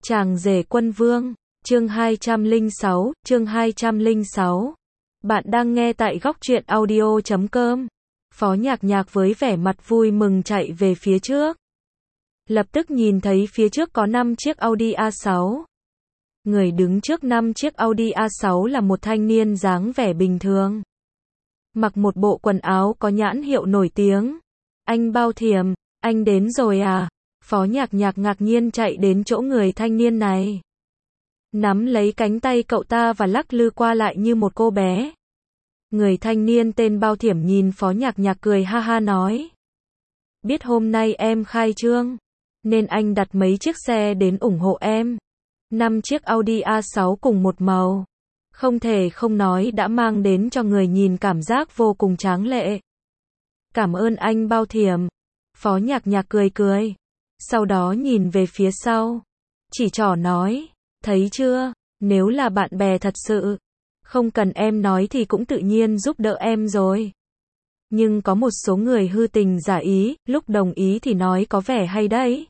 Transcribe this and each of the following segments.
Chàng rể quân vương, chương 206. Bạn đang nghe tại góc truyện audio.com. Phó Nhạc Nhạc với vẻ mặt vui mừng chạy về phía trước. Lập tức nhìn thấy phía trước có 5 chiếc Audi A6. Người đứng trước 5 chiếc Audi A6 là một thanh niên dáng vẻ bình thường. Mặc một bộ quần áo có nhãn hiệu nổi tiếng. Anh Bao Thiểm, anh đến rồi à? Phó Nhạc Nhạc ngạc nhiên chạy đến chỗ người thanh niên này. Nắm lấy cánh tay cậu ta và lắc lư qua lại như một cô bé. Người thanh niên tên Bao Thiểm nhìn Phó Nhạc Nhạc cười ha ha nói. Biết hôm nay em khai trương, nên anh đặt mấy chiếc xe đến ủng hộ em. 5 chiếc Audi A6 cùng một màu. Không thể không nói đã mang đến cho người nhìn cảm giác vô cùng tráng lệ. Cảm ơn anh Bao Thiểm. Phó Nhạc Nhạc cười cười. Sau đó nhìn về phía sau. Chỉ trỏ nói. Thấy chưa, nếu là bạn bè thật sự, không cần em nói thì cũng tự nhiên giúp đỡ em rồi. Nhưng có một số người hư tình giả ý, lúc đồng ý thì nói có vẻ hay đấy.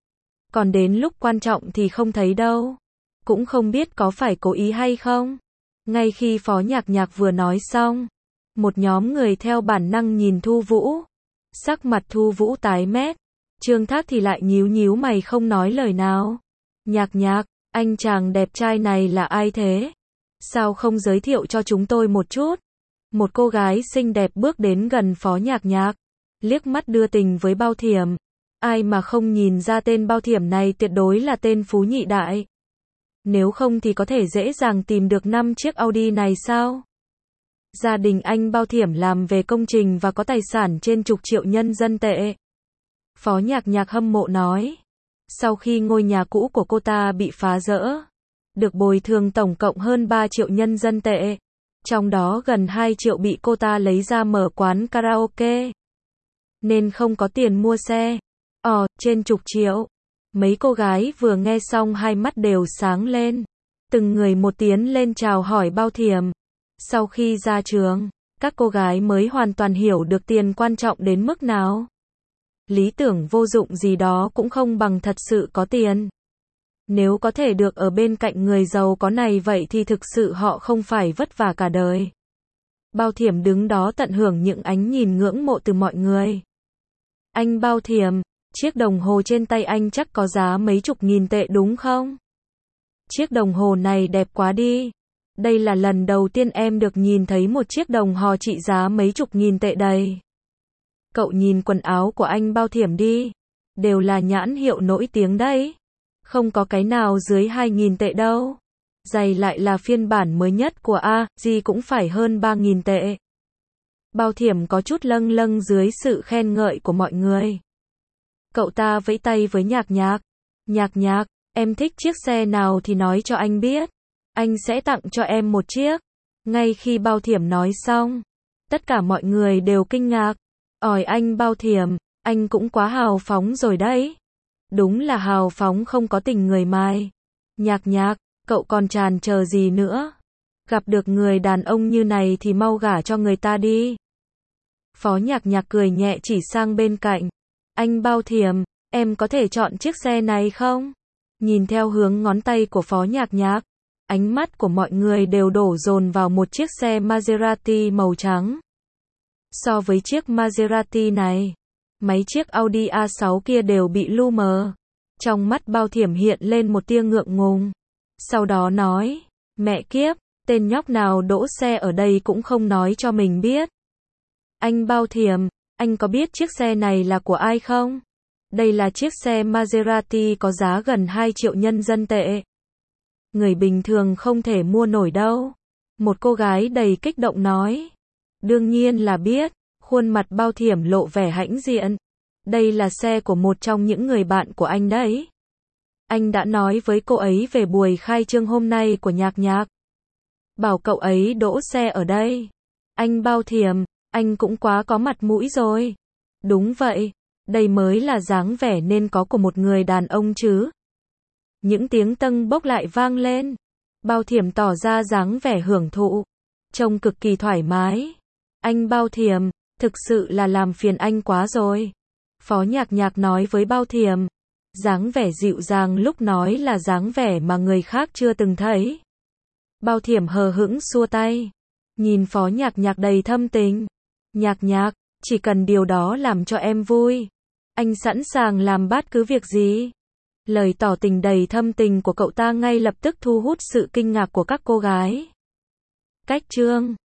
Còn đến lúc quan trọng thì không thấy đâu. Cũng không biết có phải cố ý hay không. Ngay khi Phó Nhạc Nhạc vừa nói xong, một nhóm người theo bản năng nhìn Thu Vũ. Sắc mặt Thu Vũ tái mét. Trương Thác thì lại nhíu nhíu mày không nói lời nào. Nhạc Nhạc, anh chàng đẹp trai này là ai thế? Sao không giới thiệu cho chúng tôi một chút? Một cô gái xinh đẹp bước đến gần Phó Nhạc Nhạc, liếc mắt đưa tình với Bao Thiểm. Ai mà không nhìn ra tên Bao Thiểm này tuyệt đối là tên phú nhị đại. Nếu không thì có thể dễ dàng tìm được 5 chiếc Audi này sao? Gia đình anh Bao Thiểm làm về công trình và có tài sản trên chục triệu nhân dân tệ. Phó Nhạc Nhạc hâm mộ nói. Sau khi ngôi nhà cũ của cô ta bị phá rỡ, được bồi thường tổng cộng hơn 3 triệu nhân dân tệ. Trong đó gần 2 triệu bị cô ta lấy ra mở quán karaoke. Nên không có tiền mua xe. Trên chục triệu. Mấy cô gái vừa nghe xong hai mắt đều sáng lên. Từng người một tiến lên chào hỏi Bao Thiểm. Sau khi ra trường, các cô gái mới hoàn toàn hiểu được tiền quan trọng đến mức nào. Lý tưởng vô dụng gì đó cũng không bằng thật sự có tiền. Nếu có thể được ở bên cạnh người giàu có này vậy thì thực sự họ không phải vất vả cả đời. Bao Thiểm đứng đó tận hưởng những ánh nhìn ngưỡng mộ từ mọi người. Anh Bao Thiểm, chiếc đồng hồ trên tay anh chắc có giá mấy chục nghìn tệ đúng không? Chiếc đồng hồ này đẹp quá đi. Đây là lần đầu tiên em được nhìn thấy một chiếc đồng hồ trị giá mấy chục nghìn tệ đây. Cậu nhìn quần áo của anh Bao Thiểm đi. Đều là nhãn hiệu nổi tiếng đấy. Không có cái nào dưới 2.000 tệ đâu. Giày lại là phiên bản mới nhất của gì cũng phải hơn 3.000 tệ. Bao Thiểm có chút lâng lâng dưới sự khen ngợi của mọi người. Cậu ta vẫy tay với Nhạc Nhạc. Nhạc Nhạc, em thích chiếc xe nào thì nói cho anh biết. Anh sẽ tặng cho em một chiếc. Ngay khi Bao Thiểm nói xong, tất cả mọi người đều kinh ngạc. Anh Bao Thiểm, anh cũng quá hào phóng rồi đấy. Đúng là hào phóng không có tình người mai. Nhạc Nhạc, cậu còn tràn chờ gì nữa? Gặp được người đàn ông như này thì mau gả cho người ta đi. Phó Nhạc Nhạc cười nhẹ chỉ sang bên cạnh. Anh Bao Thiểm, em có thể chọn chiếc xe này không? Nhìn theo hướng ngón tay của Phó Nhạc Nhạc, ánh mắt của mọi người đều đổ dồn vào một chiếc xe Maserati màu trắng. So với chiếc Maserati này, mấy chiếc Audi A6 kia đều bị lu mờ. Trong mắt Bao Thiểm hiện lên một tia ngượng ngùng. Sau đó nói, mẹ kiếp, tên nhóc nào đỗ xe ở đây cũng không nói cho mình biết. Anh Bao Thiểm, anh có biết chiếc xe này là của ai không? Đây là chiếc xe Maserati có giá gần 2 triệu nhân dân tệ. Người bình thường không thể mua nổi đâu. Một cô gái đầy kích động nói. Đương nhiên là biết. Khuôn mặt Bao Thiểm lộ vẻ hãnh diện. Đây là xe của một trong những người bạn của anh đấy. Anh đã nói với cô ấy về buổi khai trương hôm nay của Nhạc Nhạc. Bảo cậu ấy đỗ xe ở đây. Anh Bao Thiểm, anh cũng quá có mặt mũi rồi. Đúng vậy, đây mới là dáng vẻ nên có của một người đàn ông chứ. Những tiếng tâng bốc lại vang lên. Bao Thiểm tỏ ra dáng vẻ hưởng thụ. Trông cực kỳ thoải mái. Anh Bao Thiểm, thực sự là làm phiền anh quá rồi. Phó Nhạc Nhạc nói với Bao Thiểm. Dáng vẻ dịu dàng lúc nói là dáng vẻ mà người khác chưa từng thấy. Bao Thiểm hờ hững xua tay. Nhìn Phó Nhạc Nhạc đầy thâm tình. Nhạc Nhạc, chỉ cần điều đó làm cho em vui. Anh sẵn sàng làm bất cứ việc gì. Lời tỏ tình đầy thâm tình của cậu ta ngay lập tức thu hút sự kinh ngạc của các cô gái. Cách chương